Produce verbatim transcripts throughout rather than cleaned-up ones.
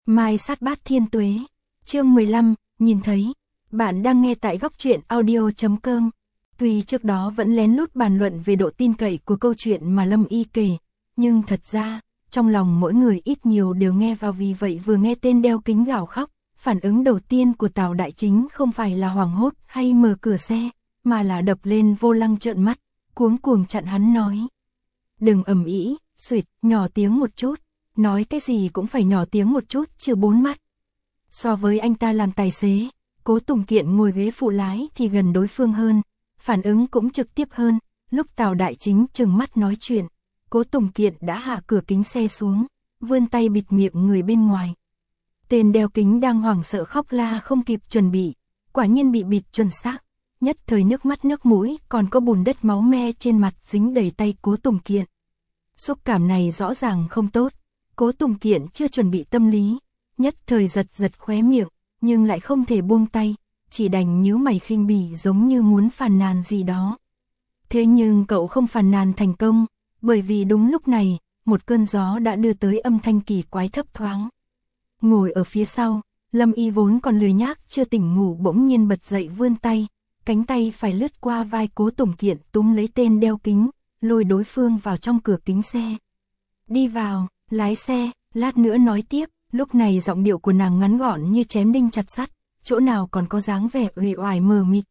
Mai sát bát thiên tuế. Chương mười lăm, nhìn thấy. Bạn đang nghe tại góc truyện audio chấm com. Tuy trước đó vẫn lén lút bàn luận về độ tin cậy của câu chuyện mà Lâm Y kể, nhưng thật ra, trong lòng mỗi người ít nhiều đều nghe vào, vì vậy vừa nghe tên đeo kính gào khóc, phản ứng đầu tiên của Tào Đại Chính không phải là hoảng hốt hay mở cửa xe, mà là đập lên vô lăng trợn mắt, cuống cuồng chặn hắn nói. Đừng ầm ĩ, xuỵt, nhỏ tiếng một chút, nói cái gì cũng phải nhỏ tiếng một chút chứ bốn mắt. So với anh ta làm tài xế, Cố Tùng Kiện ngồi ghế phụ lái thì gần đối phương hơn, phản ứng cũng trực tiếp hơn. Lúc Tào Đại Chính trừng mắt nói chuyện, Cố Tùng Kiện đã hạ cửa kính xe xuống, vươn tay bịt miệng người bên ngoài. Tên đeo kính đang hoảng sợ khóc la không kịp chuẩn bị, quả nhiên bị bịt chuẩn xác, nhất thời nước mắt nước mũi còn có bùn đất máu me trên mặt dính đầy tay Cố Tùng Kiện. Xúc cảm này rõ ràng không tốt, Cố Tùng Kiện chưa chuẩn bị tâm lý, nhất thời giật giật khóe miệng, nhưng lại không thể buông tay, chỉ đành nhíu mày khinh bỉ giống như muốn phàn nàn gì đó. Thế nhưng cậu không phàn nàn thành công, bởi vì đúng lúc này, một cơn gió đã đưa tới âm thanh kỳ quái thấp thoáng. Ngồi ở phía sau, Lâm Y vốn còn lười nhác chưa tỉnh ngủ bỗng nhiên bật dậy vươn tay, cánh tay phải lướt qua vai Cố Tùng Kiện túm lấy tên đeo kính, lôi đối phương vào trong cửa kính xe. Đi vào, lái xe, lát nữa nói tiếp. Lúc này giọng điệu của nàng ngắn gọn như chém đinh chặt sắt, chỗ nào còn có dáng vẻ uể oải mờ mịt.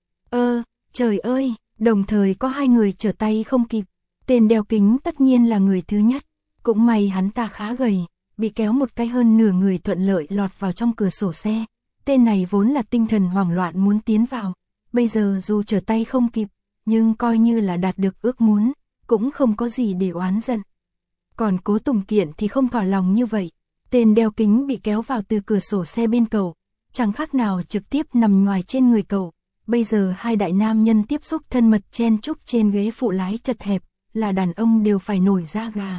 Ơ, trời ơi, đồng thời có hai người trở tay không kịp. Tên đeo kính tất nhiên là người thứ nhất, cũng may hắn ta khá gầy, bị kéo một cái hơn nửa người thuận lợi lọt vào trong cửa sổ xe. Tên này vốn là tinh thần hoảng loạn muốn tiến vào, bây giờ dù trở tay không kịp, nhưng coi như là đạt được ước muốn, cũng không có gì để oán giận. Còn Cố Tùng Kiện thì không thỏa lòng như vậy. Tên đeo kính bị kéo vào từ cửa sổ xe bên cậu, chẳng khác nào trực tiếp nằm ngoài trên người cậu. Bây giờ hai đại nam nhân tiếp xúc thân mật chen chúc trên ghế phụ lái chật hẹp, là đàn ông đều phải nổi da gà.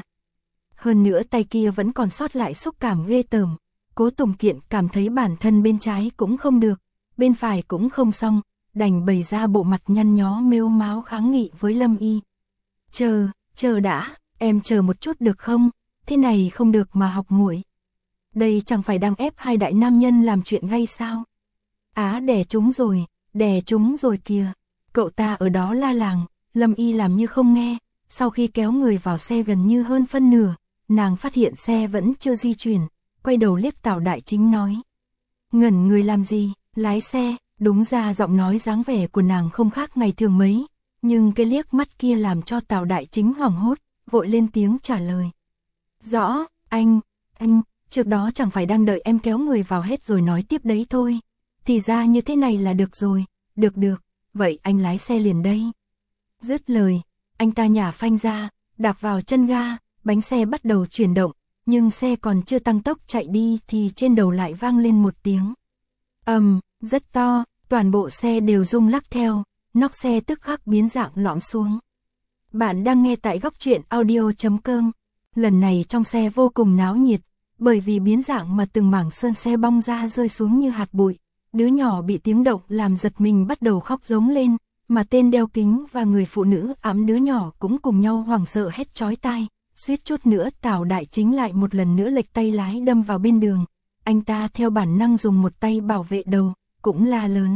Hơn nữa tay kia vẫn còn sót lại xúc cảm ghê tởm. Cố Tùng Kiện cảm thấy bản thân bên trái cũng không được, bên phải cũng không xong, đành bày ra bộ mặt nhăn nhó mếu máo kháng nghị với Lâm Y. Chờ, chờ đã, em chờ một chút được không? Thế này không được mà học muội. Đây chẳng phải đang ép hai đại nam nhân làm chuyện gay sao? Á đè chúng rồi, đè chúng rồi kìa. Cậu ta ở đó la làng, Lâm Y làm như không nghe. Sau khi kéo người vào xe gần như hơn phân nửa, nàng phát hiện xe vẫn chưa di chuyển, quay đầu liếc Tào Đại Chính nói. Ngẩn người làm gì, lái xe. Đúng ra giọng nói dáng vẻ của nàng không khác ngày thường mấy, nhưng cái liếc mắt kia làm cho Tào Đại Chính hoảng hốt, vội lên tiếng trả lời. Rõ, anh, anh, trước đó chẳng phải đang đợi em kéo người vào hết rồi nói tiếp đấy thôi. Thì ra như thế này là được rồi, được được, vậy anh lái xe liền đây. Dứt lời, anh ta nhả phanh ra, đạp vào chân ga, bánh xe bắt đầu chuyển động, nhưng xe còn chưa tăng tốc chạy đi thì trên đầu lại vang lên một tiếng. Ầm, um, rất to, toàn bộ xe đều rung lắc theo, nóc xe tức khắc biến dạng lõm xuống. Bạn đang nghe tại góc truyện audio chấm com. Lần này trong xe vô cùng náo nhiệt, bởi vì biến dạng mà từng mảng sơn xe bong ra rơi xuống như hạt bụi. Đứa nhỏ bị tiếng động làm giật mình bắt đầu khóc giống lên, mà tên đeo kính và người phụ nữ ẵm đứa nhỏ cũng cùng nhau hoảng sợ hét chói tai. Suýt chút nữa Tào Đại Chính lại một lần nữa lệch tay lái đâm vào bên đường. Anh ta theo bản năng dùng một tay bảo vệ đầu, cũng la lớn.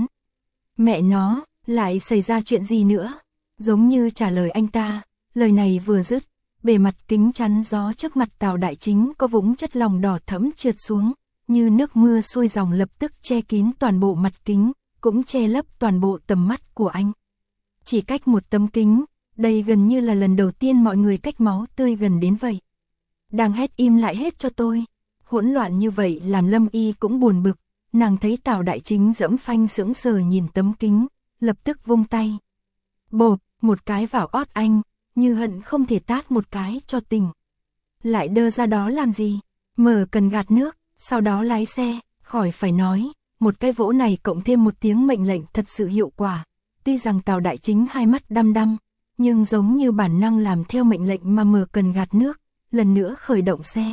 Mẹ nó, lại xảy ra chuyện gì nữa? Giống như trả lời anh ta, lời này vừa dứt, bề mặt kính chắn gió trước mặt Tào Đại Chính có vũng chất lỏng đỏ thẫm trượt xuống, như nước mưa xuôi dòng lập tức che kín toàn bộ mặt kính, cũng che lấp toàn bộ tầm mắt của anh. Chỉ cách một tấm kính, đây gần như là lần đầu tiên mọi người cách máu tươi gần đến vậy. Đang hét im lại hết cho tôi. Hỗn loạn như vậy làm Lâm Y cũng buồn bực, nàng thấy Tào Đại Chính dẫm phanh sững sờ nhìn tấm kính, lập tức vung tay. Bộp, một cái vào ót anh, như hận không thể tát một cái cho tỉnh. Lại đơ ra đó làm gì? Mở cần gạt nước, sau đó lái xe, khỏi phải nói, một cái vỗ này cộng thêm một tiếng mệnh lệnh thật sự hiệu quả. Tuy rằng Tào Đại Chính hai mắt đăm đăm, nhưng giống như bản năng làm theo mệnh lệnh mà mở cần gạt nước, lần nữa khởi động xe.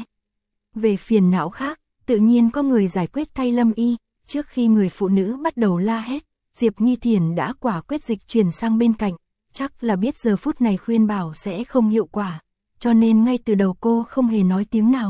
Về phiền não khác, tự nhiên có người giải quyết thay Lâm Y, trước khi người phụ nữ bắt đầu la hét, Diệp Nghi Thiền đã quả quyết dịch chuyển sang bên cạnh, chắc là biết giờ phút này khuyên bảo sẽ không hiệu quả, cho nên ngay từ đầu cô không hề nói tiếng nào,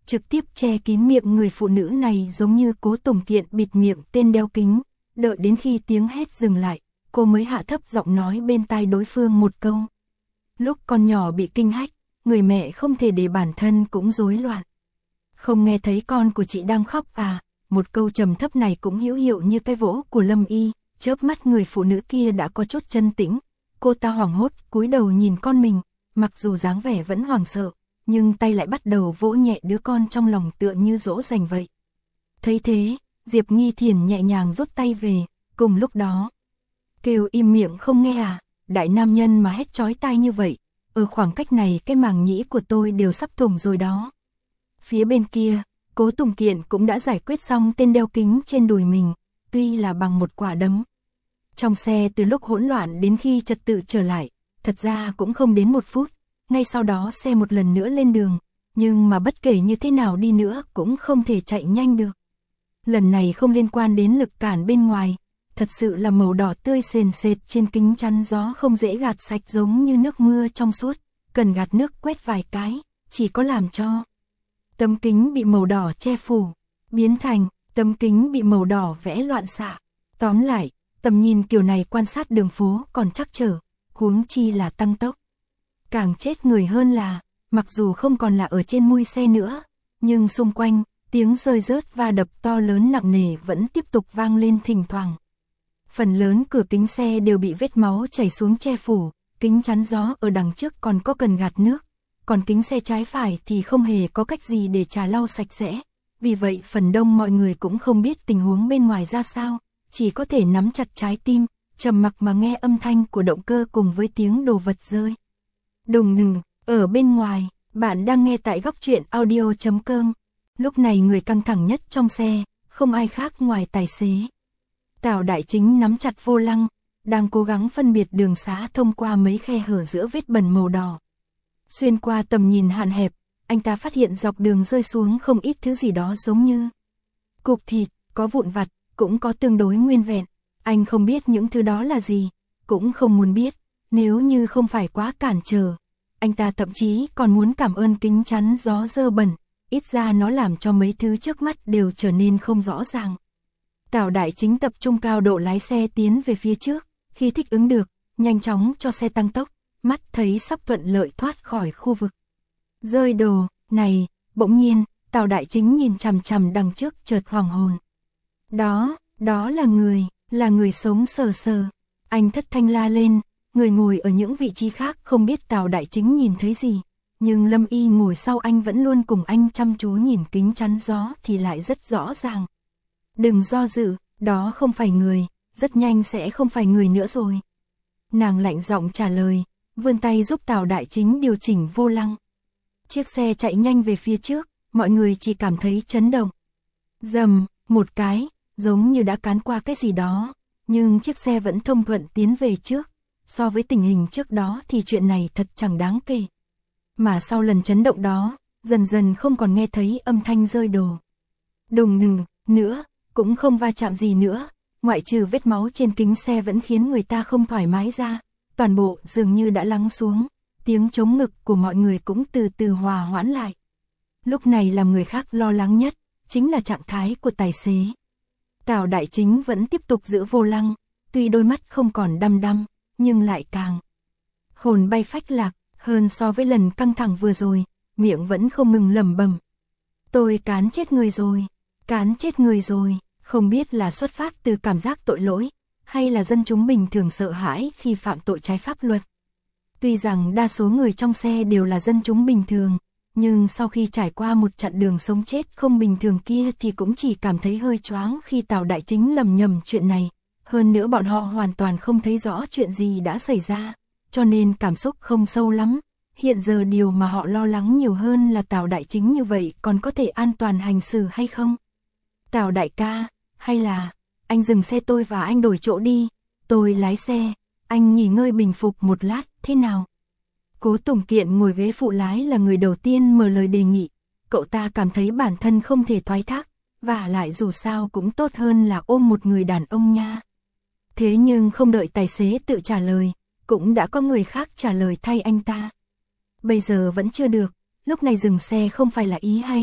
trực tiếp che kín miệng người phụ nữ này giống như Cố Tùng Kiện bịt miệng tên đeo kính, đợi đến khi tiếng hét dừng lại, cô mới hạ thấp giọng nói bên tai đối phương một câu. Lúc con nhỏ bị kinh hách, người mẹ không thể để bản thân cũng rối loạn. Không nghe thấy con của chị đang khóc à? Một câu trầm thấp này cũng hữu hiệu như cái vỗ của Lâm Y, chớp mắt người phụ nữ kia đã có chút chân tĩnh. Cô ta hoảng hốt, cúi đầu nhìn con mình, mặc dù dáng vẻ vẫn hoảng sợ, nhưng tay lại bắt đầu vỗ nhẹ đứa con trong lòng tựa như dỗ dành vậy. Thấy thế, Diệp Nghi Thiền nhẹ nhàng rút tay về, cùng lúc đó. Kêu im miệng không nghe à? Đại nam nhân mà hét chói tai như vậy, ở khoảng cách này cái màng nhĩ của tôi đều sắp thủng rồi đó. Phía bên kia, Cố Tùng Kiện cũng đã giải quyết xong tên đeo kính trên đùi mình, tuy là bằng một quả đấm. Trong xe từ lúc hỗn loạn đến khi trật tự trở lại, thật ra cũng không đến một phút, ngay sau đó xe một lần nữa lên đường, nhưng mà bất kể như thế nào đi nữa cũng không thể chạy nhanh được. Lần này không liên quan đến lực cản bên ngoài, thật sự là màu đỏ tươi sền sệt trên kính chắn gió không dễ gạt sạch giống như nước mưa trong suốt, cần gạt nước quét vài cái, chỉ có làm cho tấm kính bị màu đỏ che phủ, biến thành tấm kính bị màu đỏ vẽ loạn xạ. Tóm lại, tầm nhìn kiểu này quan sát đường phố còn trắc trở, huống chi là tăng tốc. Càng chết người hơn là, mặc dù không còn là ở trên mui xe nữa, nhưng xung quanh, tiếng rơi rớt và đập to lớn nặng nề vẫn tiếp tục vang lên thỉnh thoảng. Phần lớn cửa kính xe đều bị vết máu chảy xuống che phủ, kính chắn gió ở đằng trước còn có cần gạt nước, còn kính xe trái phải thì không hề có cách gì để trà lau sạch sẽ. Vì vậy phần đông mọi người cũng không biết tình huống bên ngoài ra sao, chỉ có thể nắm chặt trái tim, trầm mặc mà nghe âm thanh của động cơ cùng với tiếng đồ vật rơi. Đùng đùng, ở bên ngoài, bạn đang nghe tại góc truyện audio chấm com. Lúc này người căng thẳng nhất trong xe, không ai khác ngoài tài xế. Tào Đại Chính nắm chặt vô lăng, đang cố gắng phân biệt đường xá thông qua mấy khe hở giữa vết bẩn màu đỏ. Xuyên qua tầm nhìn hạn hẹp, anh ta phát hiện dọc đường rơi xuống không ít thứ gì đó giống như cục thịt, có vụn vặt, cũng có tương đối nguyên vẹn. Anh không biết những thứ đó là gì, cũng không muốn biết, nếu như không phải quá cản trở. Anh ta thậm chí còn muốn cảm ơn kính chắn gió dơ bẩn, ít ra nó làm cho mấy thứ trước mắt đều trở nên không rõ ràng. Tào Đại Chính tập trung cao độ lái xe tiến về phía trước, khi thích ứng được, nhanh chóng cho xe tăng tốc, mắt thấy sắp thuận lợi thoát khỏi khu vực rơi đồ này. Bỗng nhiên, Tào Đại Chính nhìn chằm chằm đằng trước chợt hoàng hồn. Đó, đó là người, là người sống sờ sờ. Anh thất thanh la lên, người ngồi ở những vị trí khác không biết Tào Đại Chính nhìn thấy gì, nhưng Lâm Y ngồi sau anh vẫn luôn cùng anh chăm chú nhìn kính chắn gió thì lại rất rõ ràng. Đừng do dự, đó không phải người, rất nhanh sẽ không phải người nữa rồi. Nàng lạnh giọng trả lời, vươn tay giúp Tào Đại Chính điều chỉnh vô lăng. Chiếc xe chạy nhanh về phía trước, mọi người chỉ cảm thấy chấn động. Dầm, một cái, giống như đã cán qua cái gì đó, nhưng chiếc xe vẫn thông thuận tiến về trước. So với tình hình trước đó thì chuyện này thật chẳng đáng kể. Mà sau lần chấn động đó, dần dần không còn nghe thấy âm thanh rơi đồ. Đùng đùng, nữa, cũng không va chạm gì nữa, ngoại trừ vết máu trên kính xe vẫn khiến người ta không thoải mái ra, toàn bộ dường như đã lắng xuống, tiếng chống ngực của mọi người cũng từ từ hòa hoãn lại. Lúc này làm người khác lo lắng nhất, chính là trạng thái của tài xế. Tào Đại Chính vẫn tiếp tục giữ vô lăng, tuy đôi mắt không còn đăm đăm, nhưng lại càng hồn bay phách lạc hơn so với lần căng thẳng vừa rồi, miệng vẫn không ngừng lẩm bẩm. Tôi cán chết người rồi, cán chết người rồi, không biết là xuất phát từ cảm giác tội lỗi, hay là dân chúng bình thường sợ hãi khi phạm tội trái pháp luật. Tuy rằng đa số người trong xe đều là dân chúng bình thường, nhưng sau khi trải qua một chặng đường sống chết không bình thường kia thì cũng chỉ cảm thấy hơi choáng khi Tào Đại Chính lầm nhầm chuyện này. Hơn nữa bọn họ hoàn toàn không thấy rõ chuyện gì đã xảy ra, cho nên cảm xúc không sâu lắm. Hiện giờ điều mà họ lo lắng nhiều hơn là Tào Đại Chính như vậy còn có thể an toàn hành xử hay không. Tào đại ca, hay là anh dừng xe tôi và anh đổi chỗ đi, tôi lái xe, anh nghỉ ngơi bình phục một lát, thế nào? Cố Tùng Kiện ngồi ghế phụ lái là người đầu tiên mở lời đề nghị, cậu ta cảm thấy bản thân không thể thoái thác, và lại dù sao cũng tốt hơn là ôm một người đàn ông nha. Thế nhưng không đợi tài xế tự trả lời, cũng đã có người khác trả lời thay anh ta. Bây giờ vẫn chưa được, lúc này dừng xe không phải là ý hay,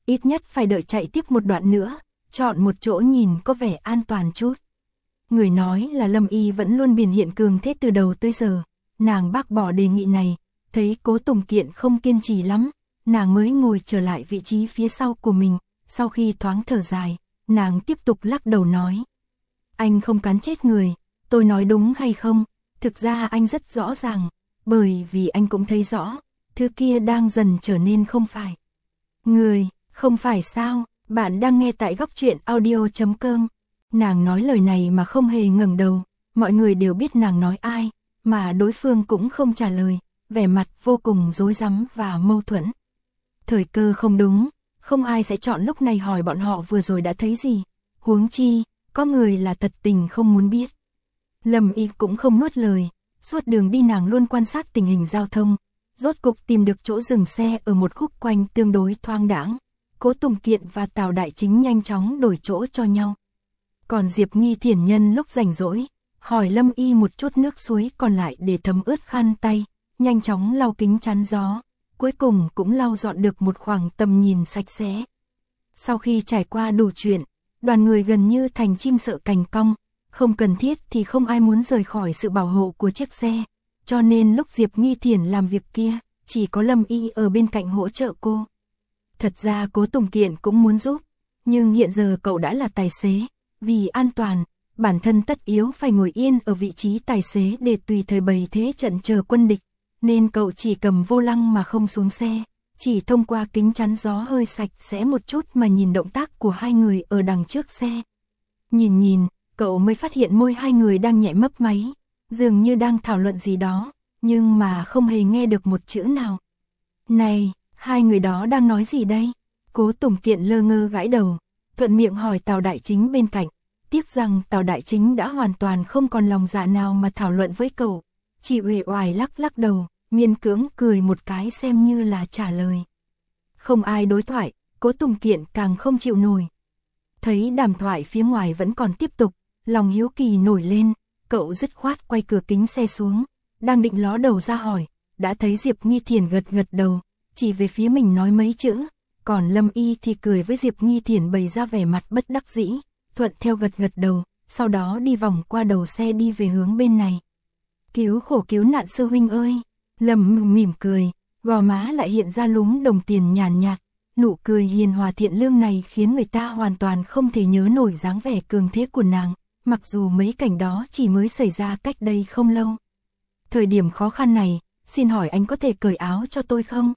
ít nhất phải đợi chạy tiếp một đoạn nữa, chọn một chỗ nhìn có vẻ an toàn chút. Người nói là Lâm Y vẫn luôn biểu hiện cường thế từ đầu tới giờ, nàng bác bỏ đề nghị này, thấy Cố Tùng Kiện không kiên trì lắm, nàng mới ngồi trở lại vị trí phía sau của mình, sau khi thoáng thở dài, nàng tiếp tục lắc đầu nói. Anh không cán chết người, tôi nói đúng hay không, thực ra anh rất rõ ràng, bởi vì anh cũng thấy rõ, thứ kia đang dần trở nên không phải. Người, không phải sao, bạn đang nghe tại góc truyện audio chấm com. Nàng nói lời này mà không hề ngẩng đầu, mọi người đều biết nàng nói ai, mà đối phương cũng không trả lời, vẻ mặt vô cùng rối rắm và mâu thuẫn. Thời cơ không đúng, không ai sẽ chọn lúc này hỏi bọn họ vừa rồi đã thấy gì, huống chi, có người là thật tình không muốn biết. Lâm Y cũng không nuốt lời, suốt đường đi nàng luôn quan sát tình hình giao thông, rốt cục tìm được chỗ dừng xe ở một khúc quanh tương đối thoáng đãng. Cố Tùng Kiện và Tào Đại Chính nhanh chóng đổi chỗ cho nhau. Còn Diệp Nghi Thiển nhân lúc rảnh rỗi, hỏi Lâm Y một chút nước suối còn lại để thấm ướt khăn tay, nhanh chóng lau kính chắn gió, cuối cùng cũng lau dọn được một khoảng tầm nhìn sạch sẽ. Sau khi trải qua đủ chuyện, đoàn người gần như thành chim sợ cành cong, không cần thiết thì không ai muốn rời khỏi sự bảo hộ của chiếc xe, cho nên lúc Diệp Nghi Thiển làm việc kia, chỉ có Lâm Y ở bên cạnh hỗ trợ cô. Thật ra Cố Tùng Kiện cũng muốn giúp, nhưng hiện giờ cậu đã là tài xế, vì an toàn, bản thân tất yếu phải ngồi yên ở vị trí tài xế để tùy thời bày thế trận chờ quân địch, nên cậu chỉ cầm vô lăng mà không xuống xe, chỉ thông qua kính chắn gió hơi sạch sẽ một chút mà nhìn động tác của hai người ở đằng trước xe. Nhìn nhìn, cậu mới phát hiện môi hai người đang nhẹ mấp máy, dường như đang thảo luận gì đó, nhưng mà không hề nghe được một chữ nào. Này, hai người đó đang nói gì đây? Cố Tùng Kiện lơ ngơ gãi đầu, thuận miệng hỏi Tào Đại Chính bên cạnh, tiếc rằng Tào Đại Chính đã hoàn toàn không còn lòng dạ nào mà thảo luận với cậu, chỉ uể oải lắc lắc đầu, miễn cưỡng cười một cái xem như là trả lời. Không ai đối thoại, Cố Tùng Kiện càng không chịu nổi. Thấy đàm thoại phía ngoài vẫn còn tiếp tục, lòng hiếu kỳ nổi lên, cậu dứt khoát quay cửa kính xe xuống, đang định ló đầu ra hỏi, đã thấy Diệp Nghi Thiển gật gật đầu, chỉ về phía mình nói mấy chữ, còn Lâm Y thì cười với Diệp Nghi Thiển bày ra vẻ mặt bất đắc dĩ, thuận theo gật gật đầu, sau đó đi vòng qua đầu xe đi về hướng bên này. Cứu khổ cứu nạn sư huynh ơi, Lâm mỉm cười, gò má lại hiện ra lúm đồng tiền nhàn nhạt, nụ cười hiền hòa thiện lương này khiến người ta hoàn toàn không thể nhớ nổi dáng vẻ cường thế của nàng, mặc dù mấy cảnh đó chỉ mới xảy ra cách đây không lâu. Thời điểm khó khăn này, xin hỏi anh có thể cởi áo cho tôi không?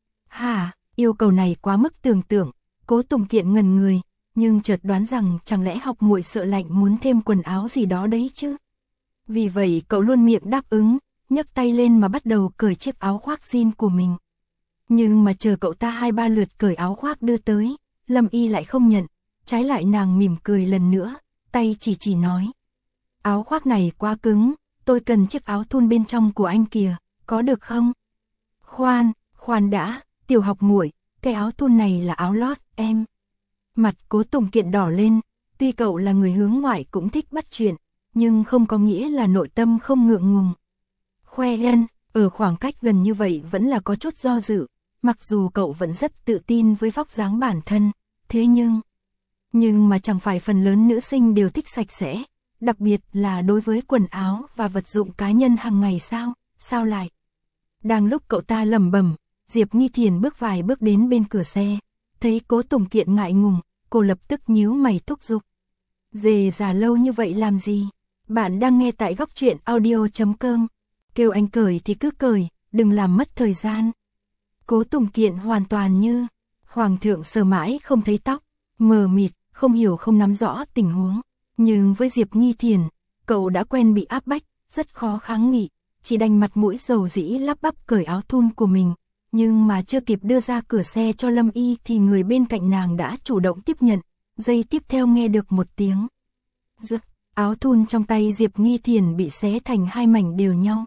Hả, yêu cầu này quá mức tưởng tượng, Cố Tùng Kiện ngần người, nhưng chợt đoán rằng chẳng lẽ học muội sợ lạnh muốn thêm quần áo gì đó đấy chứ. Vì vậy cậu luôn miệng đáp ứng, nhấc tay lên mà bắt đầu cởi chiếc áo khoác jean của mình. Nhưng mà chờ cậu ta hai ba lượt cởi áo khoác đưa tới, Lâm Y lại không nhận, trái lại nàng mỉm cười lần nữa, tay chỉ chỉ nói. Áo khoác này quá cứng, tôi cần chiếc áo thun bên trong của anh kìa, có được không? Khoan, khoan đã, tiểu học muội, cái áo thun này là áo lót, em. Mặt Cố Tùng Kiện đỏ lên, tuy cậu là người hướng ngoại cũng thích bắt chuyện, nhưng không có nghĩa là nội tâm không ngượng ngùng. Khoe lên, ở khoảng cách gần như vậy vẫn là có chút do dự, mặc dù cậu vẫn rất tự tin với vóc dáng bản thân, thế nhưng... Nhưng mà chẳng phải phần lớn nữ sinh đều thích sạch sẽ, đặc biệt là đối với quần áo và vật dụng cá nhân hàng ngày sao, sao lại? Đang lúc cậu ta lẩm bẩm, Diệp Nghi Thiển bước vài bước đến bên cửa xe, thấy Cố Tùng Kiện ngại ngùng, cô lập tức nhíu mày thúc giục. Dề già lâu như vậy làm gì? Bạn đang nghe tại góc truyện audio chấm com. Kêu anh cởi thì cứ cởi, đừng làm mất thời gian. Cố Tùng Kiện hoàn toàn như hoàng thượng sờ mãi không thấy tóc, mờ mịt, không hiểu không nắm rõ tình huống. Nhưng với Diệp Nghi Thiển, cậu đã quen bị áp bách, rất khó kháng nghị, chỉ đành mặt mũi dầu dĩ lắp bắp cởi áo thun của mình. Nhưng mà chưa kịp đưa ra cửa xe cho Lâm Y thì người bên cạnh nàng đã chủ động tiếp nhận, giây tiếp theo nghe được một tiếng. Rực, áo thun trong tay Diệp Nghi Thiển bị xé thành hai mảnh đều nhau.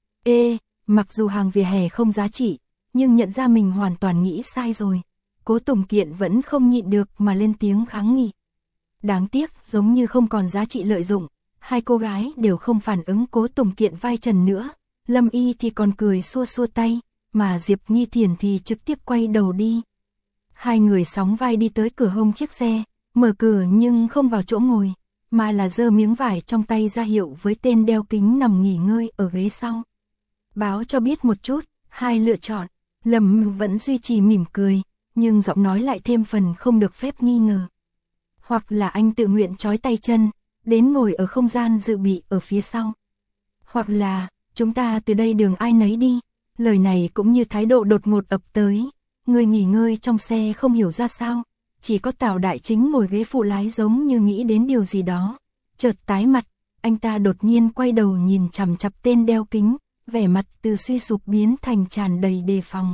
Ê, mặc dù hàng vỉa hè không giá trị, nhưng nhận ra mình hoàn toàn nghĩ sai rồi. Cố Tùng Kiện vẫn không nhịn được mà lên tiếng kháng nghị. Đáng tiếc, giống như không còn giá trị lợi dụng, hai cô gái đều không phản ứng Cố Tùng Kiện vai trần nữa. Lâm Y thì còn cười xua xua tay, mà Diệp Nghi Thiển thì trực tiếp quay đầu đi. Hai người sóng vai đi tới cửa hông chiếc xe, mở cửa nhưng không vào chỗ ngồi, mà là giơ miếng vải trong tay ra hiệu với tên đeo kính nằm nghỉ ngơi ở ghế sau. Báo cho biết một chút, hai lựa chọn. Lâm vẫn duy trì mỉm cười, nhưng giọng nói lại thêm phần không được phép nghi ngờ. Hoặc là anh tự nguyện trói tay chân, đến ngồi ở không gian dự bị ở phía sau. Hoặc là, chúng ta từ đây đường ai nấy đi. Lời này cũng như thái độ đột ngột ập tới. Người nghỉ ngơi trong xe không hiểu ra sao. Chỉ có Tào Đại Chính ngồi ghế phụ lái giống như nghĩ đến điều gì đó. Chợt tái mặt, anh ta đột nhiên quay đầu nhìn chằm chằm tên đeo kính, vẻ mặt từ suy sụp biến thành tràn đầy đề phòng.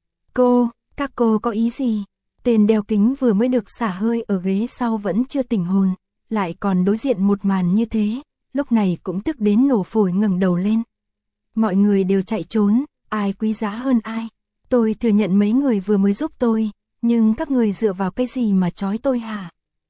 Cô, các cô có ý gì? Tên đeo kính vừa mới được xả hơi ở ghế sau vẫn chưa tỉnh hồn, lại còn đối diện một màn như thế, lúc này cũng tức đến nổ phổi ngẩng đầu lên. Mọi người đều chạy trốn, ai quý giá hơn ai? Tôi thừa nhận mấy người vừa mới giúp tôi, nhưng các người dựa vào cái gì mà trói tôi hả?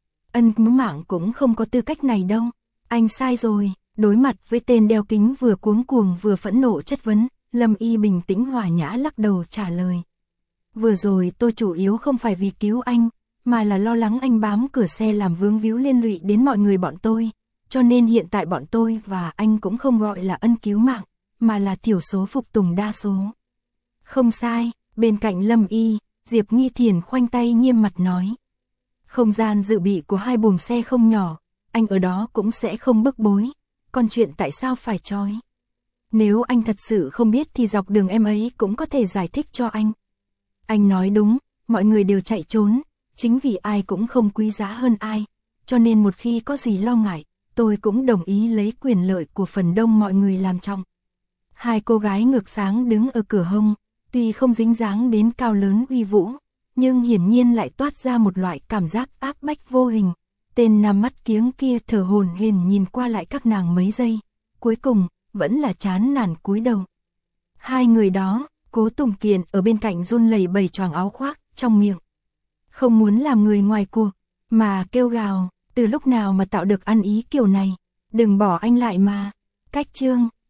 Ân cứu mạng cũng không có tư cách này đâu. Anh sai rồi. Đối mặt với tên đeo kính vừa cuống cuồng vừa phẫn nộ chất vấn, Lâm Y bình tĩnh hòa nhã lắc đầu trả lời. Vừa rồi tôi chủ yếu không phải vì cứu anh, mà là lo lắng anh bám cửa xe làm vướng víu liên lụy đến mọi người bọn tôi, cho nên hiện tại bọn tôi và anh cũng không gọi là ân cứu mạng, mà là thiểu số phục tùng đa số. Không sai, bên cạnh Lâm Y, Diệp Nghi Thiền khoanh tay nghiêm mặt nói. Không gian dự bị của hai buồng xe không nhỏ, anh ở đó cũng sẽ không bức bối, còn chuyện tại sao phải trói? Nếu anh thật sự không biết thì dọc đường em ấy cũng có thể giải thích cho anh. Anh nói đúng, mọi người đều chạy trốn, chính vì ai cũng không quý giá hơn ai, cho nên một khi có gì lo ngại, tôi cũng đồng ý lấy quyền lợi của phần đông mọi người làm trọng. Hai cô gái ngược sáng đứng ở cửa hông, tuy không dính dáng đến cao lớn uy vũ, nhưng hiển nhiên lại toát ra một loại cảm giác áp bách vô hình. Tên nam mắt kiếng kia thở hổn hển nhìn qua lại các nàng mấy giây, cuối cùng vẫn là chán nản cúi đầu. Hai người đó, Cố Tùng Kiền ở bên cạnh run lẩy bẩy choàng áo khoác trong miệng, không muốn làm người ngoài cuộc, mà kêu gào, từ lúc nào mà tạo được ăn ý kiểu này, đừng bỏ anh lại mà. Cách chương